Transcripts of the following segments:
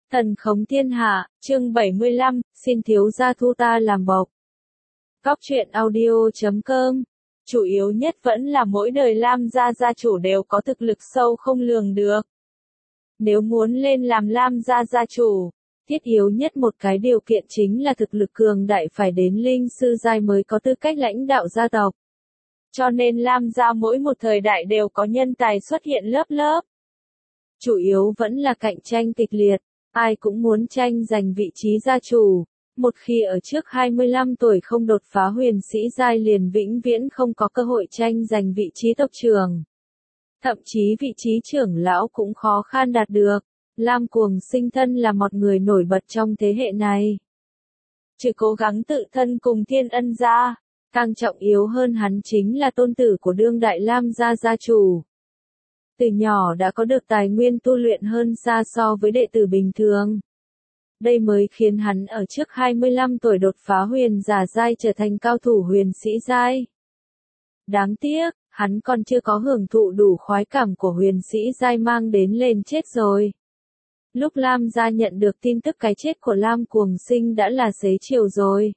Thần khống thiên hạ, chương 75, xin thiếu gia thu ta làm bộc. Góc truyện audio.com. Chủ yếu nhất vẫn là mỗi đời Lam gia gia chủ đều có thực lực sâu không lường được. Nếu muốn lên làm Lam gia gia chủ, thiết yếu nhất một cái điều kiện chính là thực lực cường đại phải đến linh sư giai mới có tư cách lãnh đạo gia tộc. Cho nên Lam gia mỗi một thời đại đều có nhân tài xuất hiện lớp lớp. Chủ yếu vẫn là cạnh tranh kịch liệt, ai cũng muốn tranh giành vị trí gia chủ. Một khi ở trước 25 tuổi không đột phá huyền sĩ giai liền vĩnh viễn không có cơ hội tranh giành vị trí tộc trưởng. Thậm chí vị trí trưởng lão cũng khó khăn đạt được. Lam Cuồng Sinh thân là một người nổi bật trong thế hệ này. Chỉ cố gắng tự thân cùng Thiên Ân gia, càng trọng yếu hơn hắn chính là tôn tử của đương đại Lam gia gia chủ. Từ nhỏ đã có được tài nguyên tu luyện hơn xa so với đệ tử bình thường. Đây mới khiến hắn ở trước 25 tuổi đột phá huyền giả giai trở thành cao thủ huyền sĩ giai. Đáng tiếc, hắn còn chưa có hưởng thụ đủ khoái cảm của huyền sĩ giai mang đến lên chết rồi. Lúc Lam gia nhận được tin tức cái chết của Lam Cuồng Sinh đã là xế chiều rồi.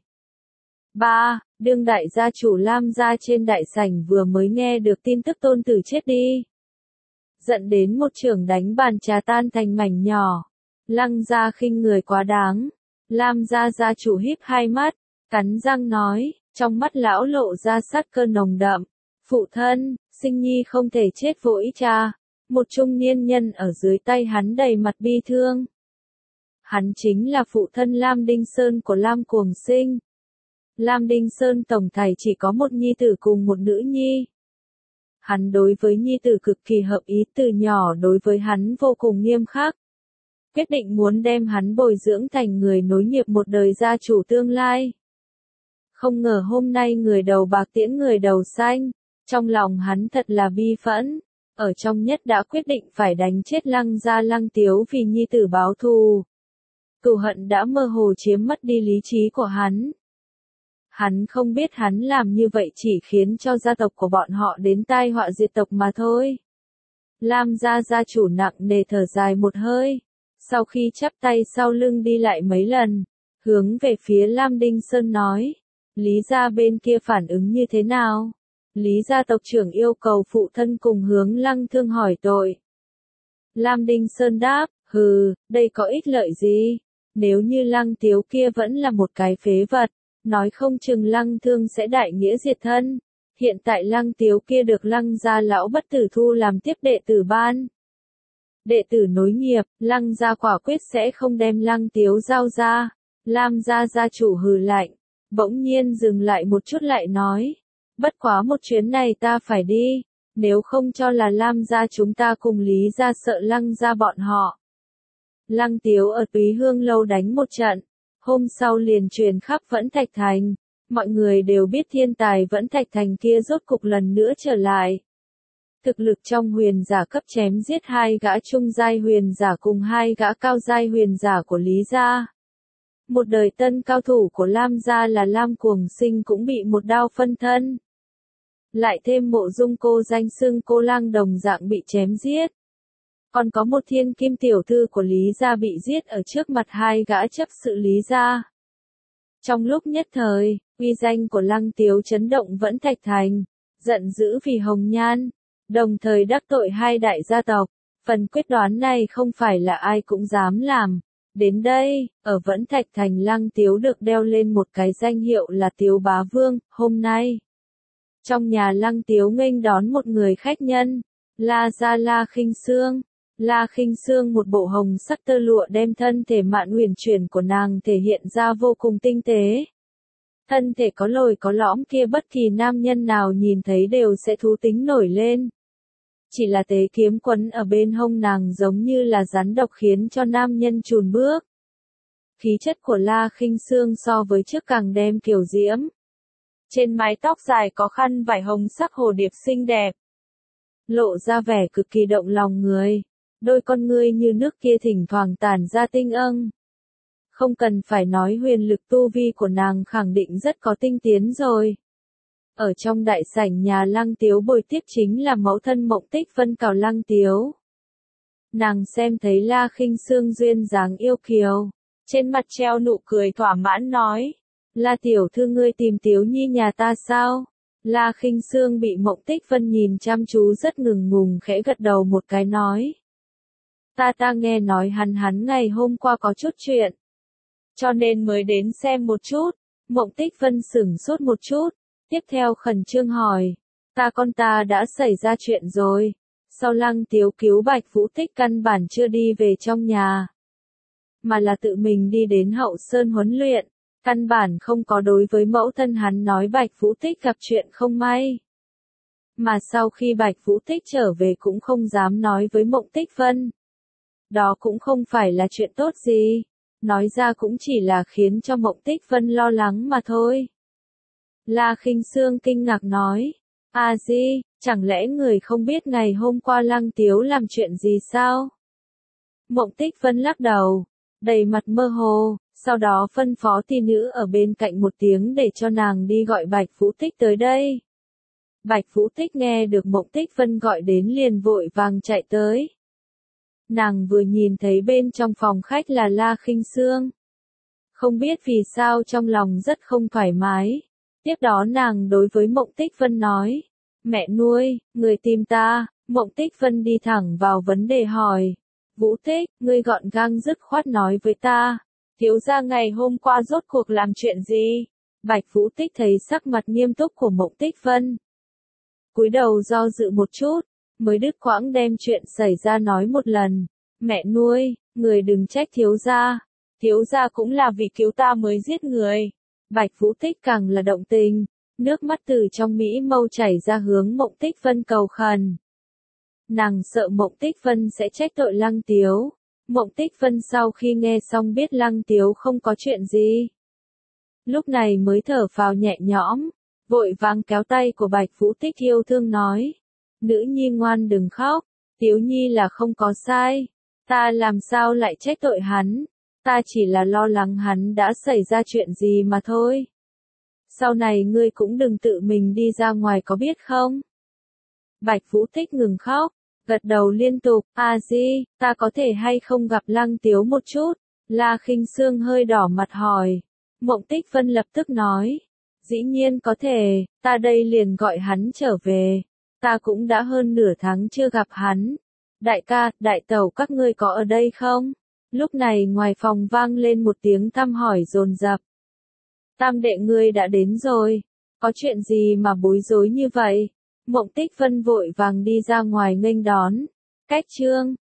3. Đương đại gia chủ Lam gia trên đại sảnh vừa mới nghe được tin tức tôn tử chết đi. Dẫn đến một chưởng đánh bàn trà tan thành mảnh nhỏ. Lăng gia khinh người quá đáng. Lam gia gia chủ híp hai mắt, cắn răng nói, trong mắt lão lộ ra sát cơ nồng đậm. Phụ thân, Sinh nhi không thể chết vô ích cha. Một trung niên nhân ở dưới tay hắn đầy mặt bi thương. Hắn chính là phụ thân Lam Đinh Sơn của Lam Cuồng Sinh. Lam Đinh Sơn tổng thảy chỉ có một nhi tử cùng một nữ nhi. Hắn đối với nhi tử cực kỳ hợp ý, từ nhỏ đối với hắn vô cùng nghiêm khắc. Quyết định muốn đem hắn bồi dưỡng thành người nối nghiệp một đời gia chủ tương lai. Không ngờ hôm nay người đầu bạc tiễn người đầu xanh, trong lòng hắn thật là bi phẫn, ở trong nhất đã quyết định phải đánh chết Lăng gia Lăng Tiếu vì nhi tử báo thù. Cừu hận đã mơ hồ chiếm mất đi lý trí của hắn. Hắn không biết hắn làm như vậy chỉ khiến cho gia tộc của bọn họ đến tai họa diệt tộc mà thôi. Lam gia gia chủ nặng nề thở dài một hơi, sau khi chắp tay sau lưng đi lại mấy lần, hướng về phía Lam Đinh Sơn nói, Lý gia bên kia phản ứng như thế nào? Lý gia tộc trưởng yêu cầu phụ thân cùng hướng Lăng Thương hỏi tội. Lam Đinh Sơn đáp, đây có ích lợi gì? Nếu như Lăng Tiếu kia vẫn là một cái phế vật, nói không chừng Lăng Thương sẽ đại nghĩa diệt thân. Hiện tại Lăng Tiếu kia được Lăng gia lão bất tử thu làm tiếp đệ tử ban. Đệ tử nối nghiệp, Lăng gia quả quyết sẽ không đem Lăng Tiếu giao ra. Lam gia gia chủ hừ lạnh, bỗng nhiên dừng lại một chút lại nói, bất quá một chuyến này ta phải đi, nếu không cho là Lam gia chúng ta cùng Lý gia sợ Lăng gia bọn họ. Lăng Tiếu ở Túy Hương lâu đánh một trận, hôm sau liền truyền khắp Vẫn Thạch Thành, mọi người đều biết thiên tài Vẫn Thạch Thành kia rốt cục lần nữa trở lại. Thực lực trong huyền giả cấp chém giết hai gã trung giai huyền giả cùng hai gã cao giai huyền giả của Lý gia. Một đời tân cao thủ của Lam gia là Lam Cuồng Sinh cũng bị một đao phân thân. Lại thêm Mộ Dung cô danh xưng cô lang đồng dạng bị chém giết. Còn có một thiên kim tiểu thư của Lý gia bị giết ở trước mặt hai gã chấp sự Lý gia. Trong lúc nhất thời, uy danh của Lăng Tiếu chấn động Vẫn Thạch Thành, giận dữ vì Hồng Nhan, đồng thời đắc tội hai đại gia tộc. Phần quyết đoán này không phải là ai cũng dám làm. Đến đây, ở Vẫn Thạch Thành Lăng Tiếu được đeo lên một cái danh hiệu là Tiếu Bá Vương. Hôm nay, trong nhà Lăng Tiếu nghênh đón một người khách nhân, La gia La Khinh Sương. La Khinh Sương một bộ hồng sắc tơ lụa đem thân thể mạn huyền chuyển của nàng thể hiện ra vô cùng tinh tế. Thân thể có lồi có lõm kia bất kỳ nam nhân nào nhìn thấy đều sẽ thú tính nổi lên. Chỉ là tế kiếm quấn ở bên hông nàng giống như là rắn độc khiến cho nam nhân chùn bước. Khí chất của La Khinh Sương so với trước càng đem kiều diễm. Trên mái tóc dài có khăn vải hồng sắc hồ điệp xinh đẹp. Lộ ra vẻ cực kỳ động lòng người. Đôi con ngươi như nước kia thỉnh thoảng tản ra tinh âng. Không cần phải nói huyền lực tu vi của nàng khẳng định rất có tinh tiến rồi. Ở trong đại sảnh nhà Lăng Tiếu bồi tiếp chính là mẫu thân Mộng Tích Vân Cào Lăng Tiếu. Nàng xem thấy La Khinh Sương duyên dáng yêu kiều, trên mặt treo nụ cười thỏa mãn nói, La tiểu thư ngươi tìm Tiếu Nhi nhà ta sao? La Khinh Sương bị Mộng Tích Vân nhìn chăm chú rất ngừng ngùng khẽ gật đầu một cái nói. Ta nghe nói hắn ngày hôm qua có chút chuyện, cho nên mới đến xem một chút. Mộng Tích Vân sửng sốt một chút, tiếp theo khẩn trương hỏi, con ta đã xảy ra chuyện rồi. Sau Lăng Tiếu cứu Bạch Vũ Tích căn bản chưa đi về trong nhà, mà là tự mình đi đến Hậu Sơn huấn luyện, căn bản không có đối với mẫu thân hắn nói Bạch Vũ Tích gặp chuyện không may. Mà sau khi Bạch Vũ Tích trở về cũng không dám nói với Mộng Tích Vân. Đó cũng không phải là chuyện tốt gì, nói ra cũng chỉ là khiến cho Mộng Tích Vân lo lắng mà thôi. La Khinh Sương kinh ngạc nói, Di, chẳng lẽ người không biết ngày hôm qua Lăng Tiếu làm chuyện gì sao? Mộng Tích Vân lắc đầu, đầy mặt mơ hồ, sau đó phân phó tỷ nữ ở bên cạnh một tiếng để cho nàng đi gọi Bạch Vũ Tích tới đây. Bạch Vũ Tích nghe được Mộng Tích Vân gọi đến liền vội vàng chạy tới. Nàng vừa nhìn thấy bên trong phòng khách là La Khinh Sương, không biết vì sao trong lòng rất không thoải mái. Tiếp đó nàng đối với Mộng Tích Vân nói, mẹ nuôi, người tìm ta. Mộng Tích Vân đi thẳng vào vấn đề hỏi, Vũ Tích, ngươi gọn gàng dứt khoát nói với ta, thiếu gia ngày hôm qua rốt cuộc làm chuyện gì? Bạch Vũ Tích thấy sắc mặt nghiêm túc của Mộng Tích Vân, cúi đầu do dự một chút, mới đứt quãng đem chuyện xảy ra nói một lần. Mẹ nuôi, người đừng trách thiếu gia cũng là vì cứu ta mới giết người. Bạch Vũ Tích càng là động tình, nước mắt từ trong mỹ mâu chảy ra hướng Mộng Tích Vân cầu khẩn. Nàng sợ Mộng Tích Vân sẽ trách tội Lăng Tiếu. Mộng Tích Vân sau khi nghe xong biết Lăng Tiếu không có chuyện gì, lúc này mới thở phào nhẹ nhõm, vội vàng kéo tay của Bạch Vũ Tích yêu thương nói, nữ nhi ngoan đừng khóc, Tiếu Nhi là không có sai, ta làm sao lại trách tội hắn, ta chỉ là lo lắng hắn đã xảy ra chuyện gì mà thôi. Sau này ngươi cũng đừng tự mình đi ra ngoài có biết không? Bạch Vũ Tích ngừng khóc, gật đầu liên tục, Di, ta có thể hay không gặp Lăng Tiếu một chút? La Khinh Sương hơi đỏ mặt hỏi. Mộng Tích Vân lập tức nói, dĩ nhiên có thể, ta đây liền gọi hắn trở về. Ta cũng đã hơn nửa tháng chưa gặp hắn. Đại ca, đại tẩu các ngươi có ở đây không? Lúc này ngoài phòng vang lên một tiếng thăm hỏi dồn dập. Tam đệ ngươi đã đến rồi, có chuyện gì mà bối rối như vậy? Mộng Tích Vân vội vàng đi ra ngoài nghênh đón. Cách chương